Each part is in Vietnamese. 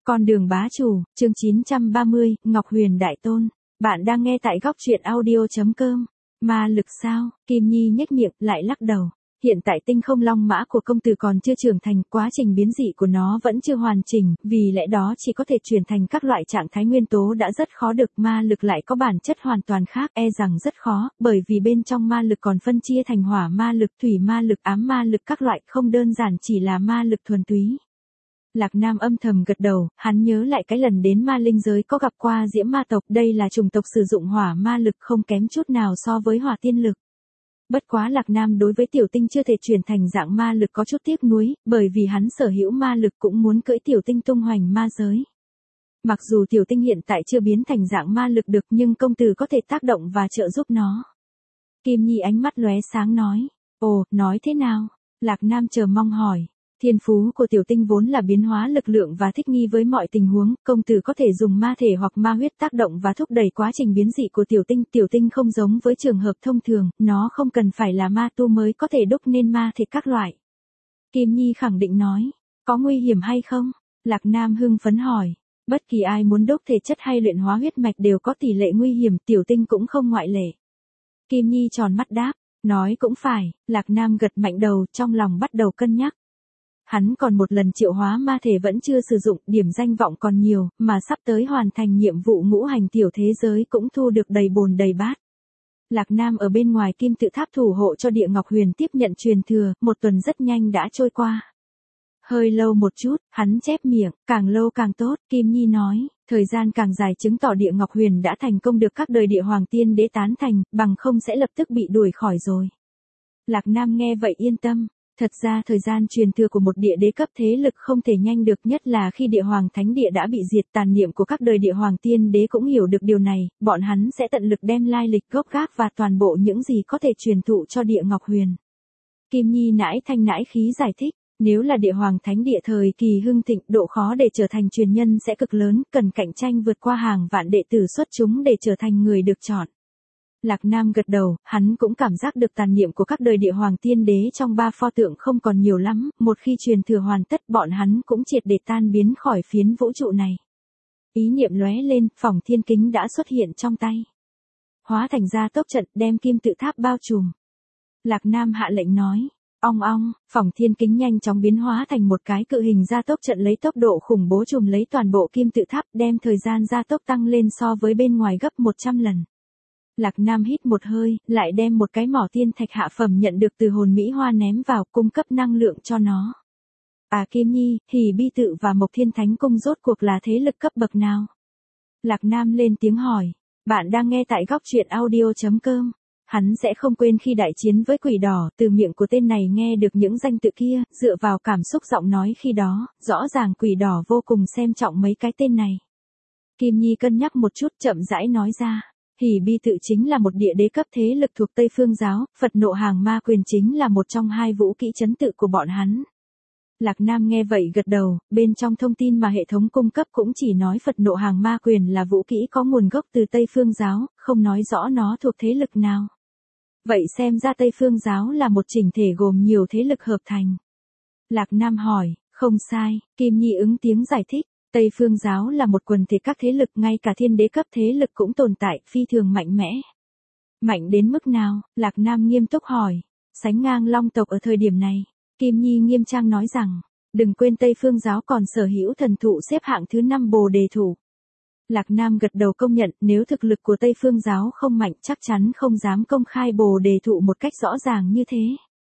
Con đường bá chủ, chương 930, Ngọc Huyền Đại Tôn. Bạn đang nghe tại góc truyện audio.com. Ma lực sao? Kim Nhi nhếch miệng, lại lắc đầu. Hiện tại tinh không long mã của công tử còn chưa trưởng thành, quá trình biến dị của nó vẫn chưa hoàn chỉnh, vì lẽ đó chỉ có thể chuyển thành các loại trạng thái nguyên tố đã rất khó được, ma lực lại có bản chất hoàn toàn khác, e rằng rất khó, bởi vì bên trong ma lực còn phân chia thành hỏa ma lực, thủy ma lực, ám ma lực các loại, không đơn giản chỉ là ma lực thuần túy. Lạc Nam âm thầm gật đầu, hắn nhớ lại cái lần đến ma linh giới có gặp qua diễm ma tộc, đây là chủng tộc sử dụng hỏa ma lực không kém chút nào so với hỏa tiên lực. Bất quá Lạc Nam đối với tiểu tinh chưa thể chuyển thành dạng ma lực có chút tiếc nuối, bởi vì hắn sở hữu ma lực cũng muốn cưỡi tiểu tinh tung hoành ma giới. Mặc dù tiểu tinh hiện tại chưa biến thành dạng ma lực được nhưng công tử có thể tác động và trợ giúp nó. Kim Nhi ánh mắt lóe sáng nói, ồ, nói thế nào? Lạc Nam chờ mong hỏi. Thiên phú của tiểu tinh vốn là biến hóa lực lượng và thích nghi với mọi tình huống, công tử có thể dùng ma thể hoặc ma huyết tác động và thúc đẩy quá trình biến dị của tiểu tinh không giống với trường hợp thông thường, nó không cần phải là ma tu mới có thể đúc nên ma thể các loại. Kim Nhi khẳng định nói, có nguy hiểm hay không? Lạc Nam hưng phấn hỏi, bất kỳ ai muốn đúc thể chất hay luyện hóa huyết mạch đều có tỷ lệ nguy hiểm, tiểu tinh cũng không ngoại lệ. Kim Nhi tròn mắt đáp, nói cũng phải, Lạc Nam gật mạnh đầu, trong lòng bắt đầu cân nhắc. Hắn còn một lần triệu hóa ma thể vẫn chưa sử dụng, điểm danh vọng còn nhiều, mà sắp tới hoàn thành nhiệm vụ ngũ hành tiểu thế giới cũng thu được đầy bồn đầy bát. Lạc Nam ở bên ngoài kim tự tháp thủ hộ cho Địa Ngọc Huyền tiếp nhận truyền thừa, một tuần rất nhanh đã trôi qua. Hơi lâu một chút, hắn chép miệng, càng lâu càng tốt, Kim Nhi nói, thời gian càng dài chứng tỏ Địa Ngọc Huyền đã thành công được các đời địa hoàng tiên đế tán thành, bằng không sẽ lập tức bị đuổi khỏi rồi. Lạc Nam nghe vậy yên tâm. Thật ra thời gian truyền thừa của một địa đế cấp thế lực không thể nhanh được, nhất là khi địa hoàng thánh địa đã bị diệt, tàn niệm của các đời địa hoàng tiên đế cũng hiểu được điều này, bọn hắn sẽ tận lực đem lai lịch gốc gác và toàn bộ những gì có thể truyền thụ cho Địa Ngọc Huyền. Kim Nhi nãi thanh nãi khí giải thích, nếu là địa hoàng thánh địa thời kỳ hưng thịnh, độ khó để trở thành truyền nhân sẽ cực lớn, cần cạnh tranh vượt qua hàng vạn đệ tử xuất chúng để trở thành người được chọn. Lạc Nam gật đầu, hắn cũng cảm giác được tàn niệm của các đời địa hoàng tiên đế trong ba pho tượng không còn nhiều lắm, một khi truyền thừa hoàn tất bọn hắn cũng triệt để tan biến khỏi phiến vũ trụ này. Ý niệm lóe lên, phỏng thiên kính đã xuất hiện trong tay. Hóa thành ra tốc trận đem kim tự tháp bao trùm. Lạc Nam hạ lệnh nói, ong ong, phỏng thiên kính nhanh chóng biến hóa thành một cái cự hình gia tốc trận lấy tốc độ khủng bố trùm lấy toàn bộ kim tự tháp, đem thời gian gia tốc tăng lên so với bên ngoài gấp 100 lần. Lạc Nam hít một hơi, lại đem một cái mỏ thiên thạch hạ phẩm nhận được từ hồn Mỹ Hoa ném vào, cung cấp năng lượng cho nó. À Kim Nhi, Hỉ Bi Tự và Mộc Thiên Thánh Cung rốt cuộc là thế lực cấp bậc nào? Lạc Nam lên tiếng hỏi, bạn đang nghe tại góc truyện audio.com. Hắn sẽ không quên khi đại chiến với quỷ đỏ, từ miệng của tên này nghe được những danh tự kia, dựa vào cảm xúc giọng nói khi đó, rõ ràng quỷ đỏ vô cùng xem trọng mấy cái tên này. Kim Nhi cân nhắc một chút chậm rãi nói ra. Hỉ Bi Tự chính là một địa đế cấp thế lực thuộc Tây Phương giáo, Phật Nộ Hàng Ma Quyền chính là một trong hai vũ kỹ trấn tự của bọn hắn. Lạc Nam nghe vậy gật đầu, bên trong thông tin mà hệ thống cung cấp cũng chỉ nói Phật Nộ Hàng Ma Quyền là vũ kỹ có nguồn gốc từ Tây Phương giáo, không nói rõ nó thuộc thế lực nào. Vậy xem ra Tây Phương giáo là một chỉnh thể gồm nhiều thế lực hợp thành. Lạc Nam hỏi, không sai, Kim Nhi ứng tiếng giải thích. Tây Phương giáo là một quần thể các thế lực, ngay cả thiên đế cấp thế lực cũng tồn tại, phi thường mạnh mẽ. Mạnh đến mức nào? Lạc Nam nghiêm túc hỏi. Sánh ngang Long tộc ở thời điểm này. Kim Nhi nghiêm trang nói rằng, đừng quên Tây Phương giáo còn sở hữu thần thụ xếp hạng thứ 5 Bồ Đề Thụ. Lạc Nam gật đầu công nhận, nếu thực lực của Tây Phương giáo không mạnh chắc chắn không dám công khai Bồ Đề Thụ một cách rõ ràng như thế.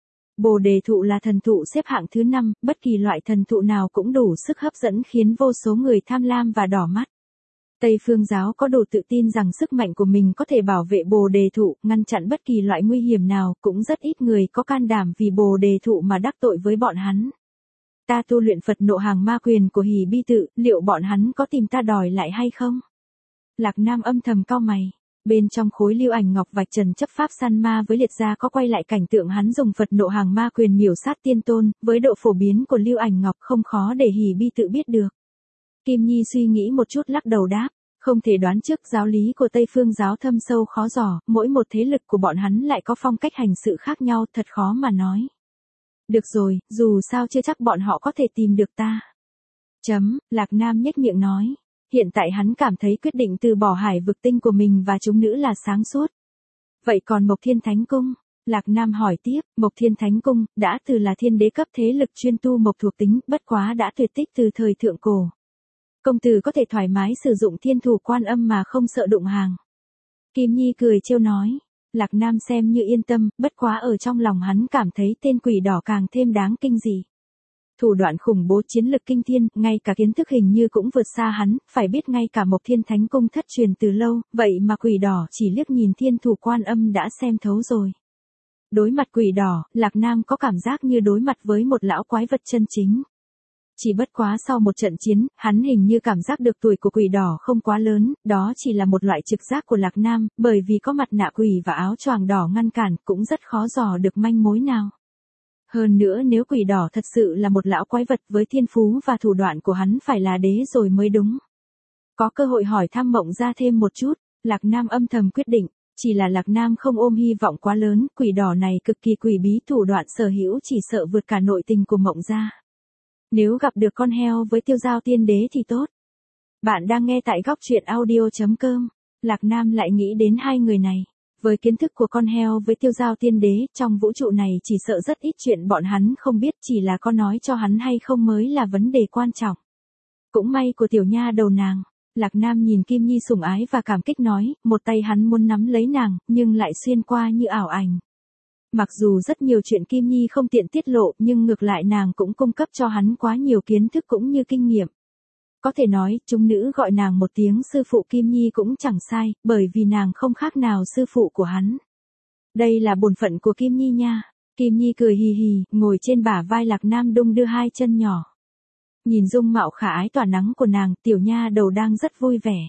Bồ Đề Thụ là thần thụ xếp hạng thứ 5, bất kỳ loại thần thụ nào cũng đủ sức hấp dẫn khiến vô số người tham lam và đỏ mắt. Tây Phương giáo có đủ tự tin rằng sức mạnh của mình có thể bảo vệ Bồ Đề Thụ, ngăn chặn bất kỳ loại nguy hiểm nào, cũng rất ít người có can đảm vì Bồ Đề Thụ mà đắc tội với bọn hắn. Ta tu luyện Phật Nộ Hàng Ma Quyền của Hỉ Bi Tự, liệu bọn hắn có tìm ta đòi lại hay không? Lạc Nam âm thầm cau mày. Bên trong khối lưu ảnh ngọc vạch trần chấp pháp săn ma với liệt gia có quay lại cảnh tượng hắn dùng Phật Nộ Hàng Ma Quyền miểu sát tiên tôn, với độ phổ biến của lưu ảnh ngọc không khó để Hỉ Bi Tự biết được. Kim Nhi suy nghĩ một chút lắc đầu đáp, không thể đoán trước giáo lý của Tây Phương giáo thâm sâu khó dò, mỗi một thế lực của bọn hắn lại có phong cách hành sự khác nhau, thật khó mà nói. Được rồi, dù sao chưa chắc bọn họ có thể tìm được ta. Lạc Nam nhếch miệng nói. Hiện tại hắn cảm thấy quyết định từ bỏ hải vực tinh của mình và chúng nữ là sáng suốt. Vậy còn Mộc Thiên Thánh Cung? Lạc Nam hỏi tiếp, Mộc Thiên Thánh Cung, đã từ là thiên đế cấp thế lực chuyên tu mộc thuộc tính, bất quá đã tuyệt tích từ thời thượng cổ. Công tử có thể thoải mái sử dụng thiên thủ quan âm mà không sợ đụng hàng. Kim Nhi cười trêu nói. Lạc Nam xem như yên tâm, bất quá ở trong lòng hắn cảm thấy tên quỷ đỏ càng thêm đáng kinh dị. Thủ đoạn khủng bố, chiến lực kinh thiên, ngay cả kiến thức hình như cũng vượt xa hắn, phải biết ngay cả Mộc Thiên Thánh Cung thất truyền từ lâu, vậy mà quỷ đỏ chỉ liếc nhìn thiên thủ quan âm đã xem thấu rồi. Đối mặt quỷ đỏ, Lạc Nam có cảm giác như đối mặt với một lão quái vật chân chính. Chỉ bất quá sau một trận chiến, hắn hình như cảm giác được tuổi của quỷ đỏ không quá lớn, đó chỉ là một loại trực giác của Lạc Nam, bởi vì có mặt nạ quỷ và áo choàng đỏ ngăn cản, cũng rất khó dò được manh mối nào. Hơn nữa nếu quỷ đỏ thật sự là một lão quái vật với thiên phú và thủ đoạn của hắn phải là đế rồi mới đúng. Có cơ hội hỏi thăm Mộng Gia thêm một chút, Lạc Nam âm thầm quyết định, chỉ là Lạc Nam không ôm hy vọng quá lớn, quỷ đỏ này cực kỳ quỷ bí, thủ đoạn sở hữu chỉ sợ vượt cả nội tình của Mộng Gia. Nếu gặp được con heo với Tiêu Giao Tiên Đế thì tốt. Bạn đang nghe tại góc truyện audio.com. Lạc Nam lại nghĩ đến hai người này. Với kiến thức của con heo với Tiêu Giao Tiên Đế, trong vũ trụ này chỉ sợ rất ít chuyện bọn hắn không biết, chỉ là có nói cho hắn hay không mới là vấn đề quan trọng. Cũng may của tiểu nha đầu nàng. Lạc Nam nhìn Kim Nhi sủng ái và cảm kích nói, một tay hắn muốn nắm lấy nàng, nhưng lại xuyên qua như ảo ảnh. Mặc dù rất nhiều chuyện Kim Nhi không tiện tiết lộ, nhưng ngược lại nàng cũng cung cấp cho hắn quá nhiều kiến thức cũng như kinh nghiệm. Có thể nói, chúng nữ gọi nàng một tiếng sư phụ Kim Nhi cũng chẳng sai, bởi vì nàng không khác nào sư phụ của hắn. Đây là bổn phận của Kim Nhi nha. Kim Nhi cười hì hì, ngồi trên bả vai Lạc Nam đung đưa hai chân nhỏ. Nhìn dung mạo khả ái tỏa nắng của nàng, tiểu nha đầu đang rất vui vẻ.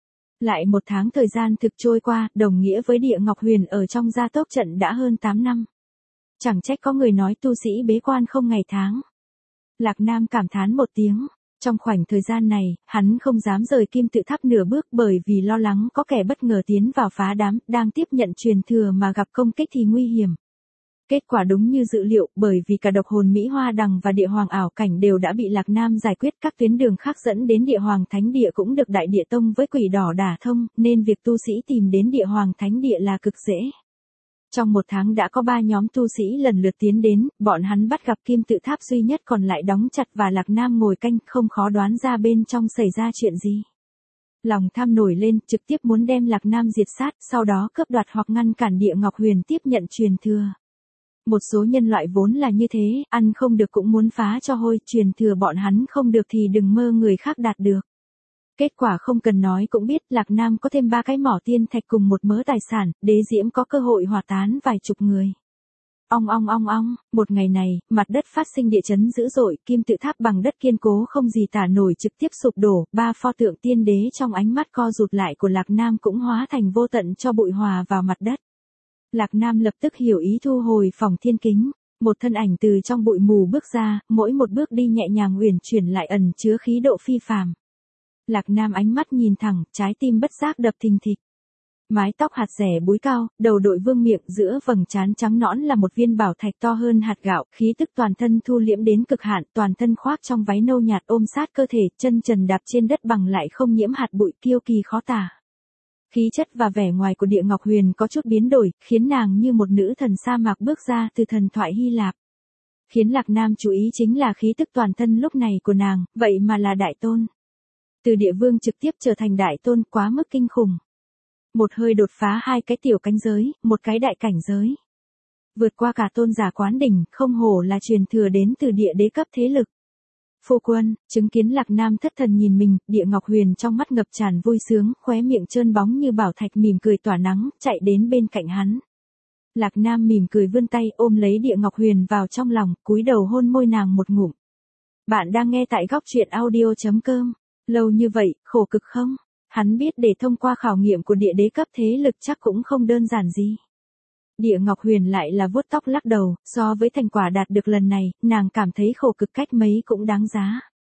Lại một tháng thời gian thực trôi qua, đồng nghĩa với Địa Ngọc Huyền ở trong gia tốc trận đã hơn 8 năm. Chẳng trách có người nói tu sĩ bế quan không ngày tháng. Lạc Nam cảm thán một tiếng. Trong khoảnh thời gian này, hắn không dám rời Kim Tự Tháp nửa bước bởi vì lo lắng có kẻ bất ngờ tiến vào phá đám, đang tiếp nhận truyền thừa mà gặp công kích thì nguy hiểm. Kết quả đúng như dự liệu, bởi vì cả độc hồn Mỹ Hoa Đằng và Địa Hoàng ảo cảnh đều đã bị Lạc Nam giải quyết, các tuyến đường khác dẫn đến Địa Hoàng Thánh Địa cũng được Đại Địa Tông với quỷ đỏ đả thông, nên việc tu sĩ tìm đến Địa Hoàng Thánh Địa là cực dễ. Trong một tháng đã có 3 nhóm tu sĩ lần lượt tiến đến, bọn hắn bắt gặp Kim Tự Tháp duy nhất còn lại đóng chặt và Lạc Nam ngồi canh, không khó đoán ra bên trong xảy ra chuyện gì. Lòng tham nổi lên, trực tiếp muốn đem Lạc Nam diệt sát, sau đó cướp đoạt hoặc ngăn cản Địa Ngọc Huyền tiếp nhận truyền thừa. Một số nhân loại vốn là như thế, ăn không được cũng muốn phá cho hôi, truyền thừa bọn hắn không được thì đừng mơ người khác đạt được. Kết quả không cần nói cũng biết, Lạc Nam có thêm 3 cái mỏ tiên thạch cùng một mớ tài sản, đế diễm có cơ hội hỏa tán vài chục người. Ong ong ong ong, một ngày này, mặt đất phát sinh địa chấn dữ dội, Kim Tự Tháp bằng đất kiên cố không gì tả nổi trực tiếp sụp đổ, 3 pho tượng tiên đế trong ánh mắt co rụt lại của Lạc Nam cũng hóa thành vô tận cho bụi hòa vào mặt đất. Lạc Nam lập tức hiểu ý thu hồi phòng thiên kính, một thân ảnh từ trong bụi mù bước ra, mỗi một bước đi nhẹ nhàng uyển chuyển lại ẩn chứa khí độ phi phàm. Lạc Nam ánh mắt nhìn thẳng, trái tim bất giác đập thình thịch. Mái tóc hạt rẻ búi cao, đầu đội vương miện, giữa vầng trán trắng nõn là một viên bảo thạch to hơn hạt gạo, khí tức toàn thân thu liễm đến cực hạn, toàn thân khoác trong váy nâu nhạt ôm sát cơ thể, chân trần đạp trên đất bằng lại không nhiễm hạt bụi, kiêu kỳ khó tả. Khí chất và vẻ ngoài của Địa Ngọc Huyền có chút biến đổi, khiến nàng như một nữ thần sa mạc bước ra từ thần thoại Hy Lạp. Khiến Lạc Nam chú ý chính là khí tức toàn thân lúc này của nàng, vậy mà là đại tôn. Từ địa vương trực tiếp trở thành đại tôn, quá mức kinh khủng. Một hơi đột phá 2 cái tiểu cánh giới, một cái đại cảnh giới. Vượt qua cả tôn giả quán đỉnh, không hổ là truyền thừa đến từ địa đế cấp thế lực. Phu quân, chứng kiến Lạc Nam thất thần nhìn mình, Địa Ngọc Huyền trong mắt ngập tràn vui sướng, khóe miệng trơn bóng như bảo thạch mỉm cười tỏa nắng, chạy đến bên cạnh hắn. Lạc Nam mỉm cười vươn tay ôm lấy Địa Ngọc Huyền vào trong lòng, cúi đầu hôn môi nàng một ngụm. Bạn đang nghe tại góc truyện audio.com. Lâu như vậy, khổ cực không? Hắn biết để thông qua khảo nghiệm của địa đế cấp thế lực chắc cũng không đơn giản gì. Địa Ngọc Huyền lại là vuốt tóc lắc đầu, so với thành quả đạt được lần này, nàng cảm thấy khổ cực cách mấy cũng đáng giá.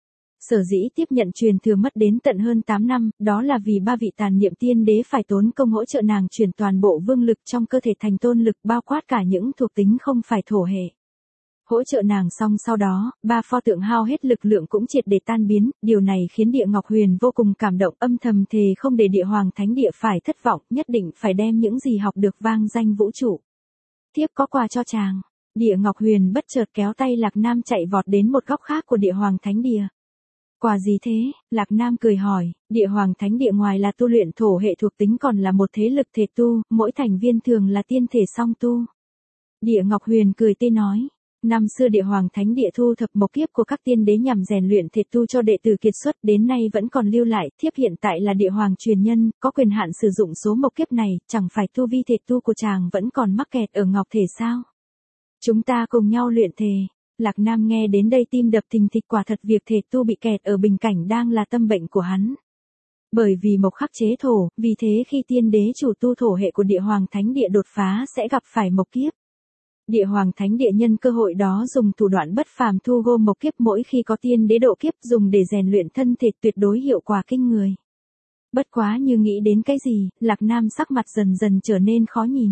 Sở dĩ tiếp nhận truyền thừa mất đến tận hơn 8 năm, đó là vì 3 vị tàn niệm tiên đế phải tốn công hỗ trợ nàng chuyển toàn bộ vương lực trong cơ thể thành tôn lực bao quát cả những thuộc tính không phải thổ hệ. Hỗ trợ nàng xong sau đó, ba pho tượng hao hết lực lượng cũng triệt để tan biến, điều này khiến Địa Ngọc Huyền vô cùng cảm động, âm thầm thề không để Địa Hoàng Thánh Địa phải thất vọng, nhất định phải đem những gì học được vang danh vũ trụ. Tiếp có quà cho chàng. Địa Ngọc Huyền bất chợt kéo tay Lạc Nam chạy vọt đến một góc khác của Địa Hoàng Thánh Địa. Quà gì thế? Lạc Nam cười hỏi, Địa Hoàng Thánh Địa ngoài là tu luyện thổ hệ thuộc tính còn là một thế lực thể tu, mỗi thành viên thường là tiên thể song tu. Địa Ngọc Huyền cười tươi nói, năm xưa Địa Hoàng Thánh Địa thu thập mộc kiếp của các tiên đế nhằm rèn luyện thể tu cho đệ tử kiệt xuất, đến nay vẫn còn lưu lại, thiếp hiện tại là Địa Hoàng truyền nhân, có quyền hạn sử dụng số mộc kiếp này, chẳng phải tu vi thể tu của chàng vẫn còn mắc kẹt ở ngọc thể sao? Chúng ta cùng nhau luyện thể. Lạc Nam nghe đến đây tim đập thình thịch, quả thật việc thể tu bị kẹt ở bình cảnh đang là tâm bệnh của hắn. Bởi vì mộc khắc chế thổ, vì thế khi tiên đế chủ tu thổ hệ của Địa Hoàng Thánh Địa đột phá sẽ gặp phải mộc kiếp. Địa Hoàng Thánh Địa nhân cơ hội đó dùng thủ đoạn bất phàm thu gom mộc kiếp, mỗi khi có tiên đế độ kiếp dùng để rèn luyện thân thể, tuyệt đối hiệu quả kinh người. Bất quá như nghĩ đến cái gì, Lạc Nam sắc mặt dần dần trở nên khó nhìn.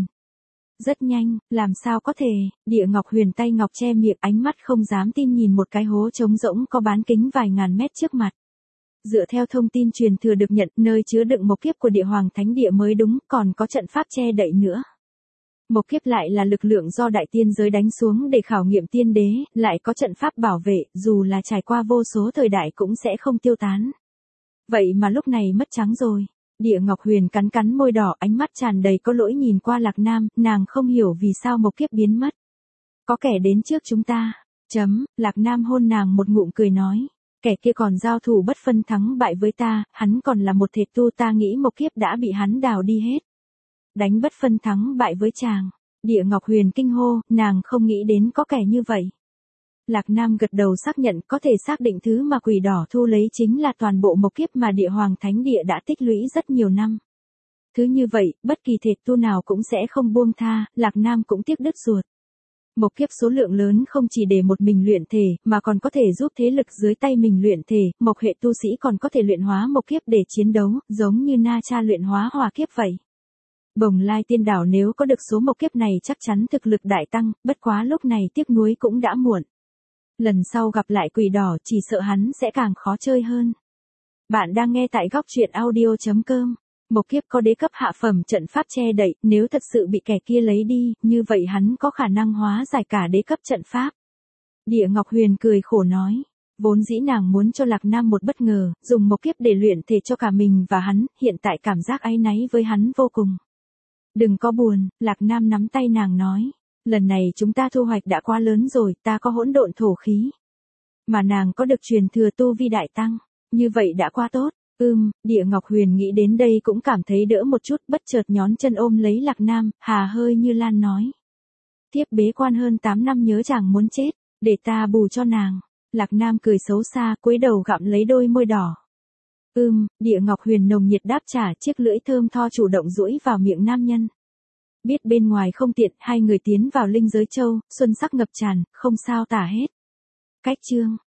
Rất nhanh, làm sao có thể, Địa Ngọc Huyền tay ngọc che miệng, ánh mắt không dám tin nhìn một cái hố trống rỗng có bán kính vài ngàn mét trước mặt. Dựa theo thông tin truyền thừa được nhận, nơi chứa đựng mộc kiếp của Địa Hoàng Thánh Địa mới đúng, còn có trận pháp che đậy nữa. Mộc kiếp lại là lực lượng do đại tiên giới đánh xuống để khảo nghiệm tiên đế, lại có trận pháp bảo vệ, dù là trải qua vô số thời đại cũng sẽ không tiêu tán. Vậy mà lúc này mất trắng rồi. Địa Ngọc Huyền cắn cắn môi đỏ, ánh mắt tràn đầy có lỗi nhìn qua Lạc Nam, nàng không hiểu vì sao mộc kiếp biến mất. Có kẻ đến trước chúng ta. Lạc Nam hôn nàng một ngụm cười nói. Kẻ kia còn giao thủ bất phân thắng bại với ta, hắn còn là một thể tu, ta nghĩ mộc kiếp đã bị hắn đào đi hết. Đánh bất phân thắng bại với chàng. Địa Ngọc Huyền kinh hô, nàng không nghĩ đến có kẻ như vậy. Lạc Nam gật đầu xác nhận, có thể xác định thứ mà quỷ đỏ thu lấy chính là toàn bộ mộc kiếp mà Địa Hoàng Thánh Địa đã tích lũy rất nhiều năm. Thứ như vậy, bất kỳ thể tu nào cũng sẽ không buông tha, Lạc Nam cũng tiếc đứt ruột. Mộc kiếp số lượng lớn không chỉ để một mình luyện thể, mà còn có thể giúp thế lực dưới tay mình luyện thể, mộc hệ tu sĩ còn có thể luyện hóa mộc kiếp để chiến đấu, giống như Na Cha luyện hóa hỏa kiếp vậy. Bồng Lai Tiên Đảo nếu có được số mộc kiếp này chắc chắn thực lực đại tăng, bất quá lúc này tiếc nuối cũng đã muộn. Lần sau gặp lại quỷ đỏ chỉ sợ hắn sẽ càng khó chơi hơn. Bạn đang nghe tại góc truyện audio.com. Mộc kiếp có đế cấp hạ phẩm trận pháp che đậy, nếu thật sự bị kẻ kia lấy đi, như vậy hắn có khả năng hóa giải cả đế cấp trận pháp. Địa Ngọc Huyền cười khổ nói. Vốn dĩ nàng muốn cho Lạc Nam một bất ngờ, dùng mộc kiếp để luyện thể cho cả mình và hắn, hiện tại cảm giác áy náy với hắn vô cùng. Đừng có buồn, Lạc Nam nắm tay nàng nói. Lần này chúng ta thu hoạch đã quá lớn rồi, ta có hỗn độn thổ khí. Mà nàng có được truyền thừa tu vi đại tăng, như vậy đã quá tốt. Địa Ngọc Huyền nghĩ đến đây cũng cảm thấy đỡ một chút, bất chợt nhón chân ôm lấy Lạc Nam, hà hơi như lan nói. Tiếp bế quan hơn 8 năm nhớ chàng muốn chết, để ta bù cho nàng. Lạc Nam cười xấu xa, cúi đầu gặm lấy đôi môi đỏ. Địa Ngọc Huyền nồng nhiệt đáp trả, chiếc lưỡi thơm tho chủ động duỗi vào miệng nam nhân. Biết bên ngoài không tiện, hai người tiến vào linh giới châu, xuân sắc ngập tràn, không sao tả hết. Cách chương